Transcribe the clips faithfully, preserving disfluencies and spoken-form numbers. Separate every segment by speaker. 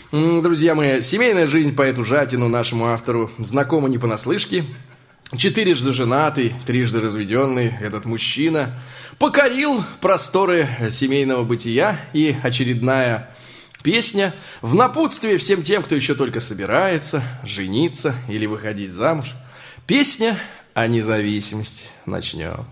Speaker 1: Друзья мои, семейная жизнь поэту Жатину, нашему автору, знакома не понаслышке. Четырежды женатый, трижды разведенный, этот мужчина покорил просторы семейного бытия, и очередная песня в напутствие всем тем, кто еще только собирается жениться или выходить замуж. Песня о независимости. Начнем.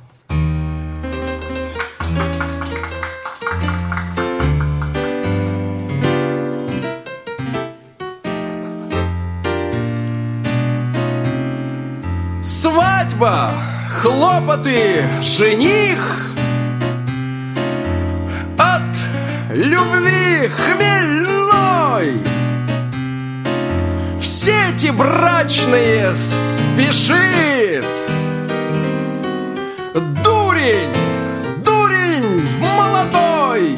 Speaker 1: Свадьба, хлопоты, жених, от любви хмельной в сети брачные спешит. Дурень, дурень молодой,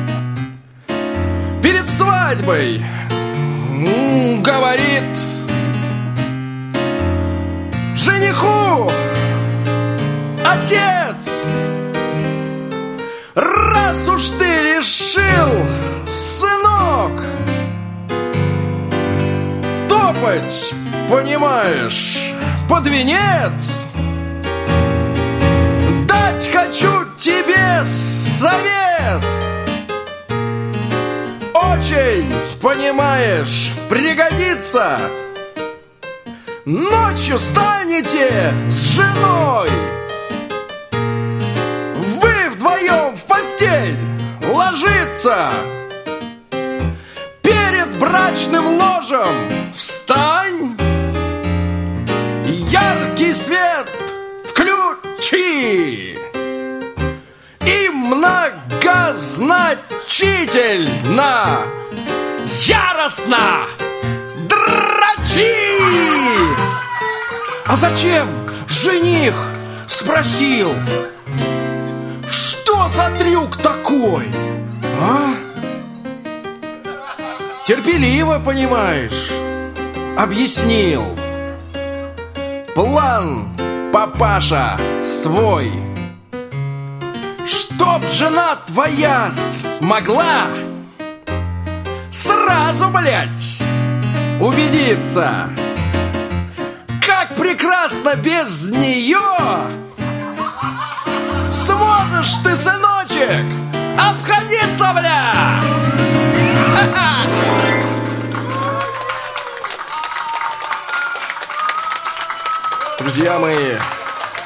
Speaker 1: перед свадьбой говорит жениху: отец, раз уж ты решил, сынок, топать, понимаешь, под венец, дать хочу тебе совет. Очень, понимаешь, пригодится. Ночью станете с женой, вы вдвоем в постель ложиться. Перед брачным ложем встань, яркий свет включи и многозначительно, яростно дрочи. А зачем? Жених спросил. Что за трюк такой? А? Терпеливо, понимаешь, объяснил. План, папаша, свой. Чтоб жена твоя смогла сразу, блядь, убедиться, как прекрасно без нее сможешь ты, сыночек, обходиться, бля! Друзья мои,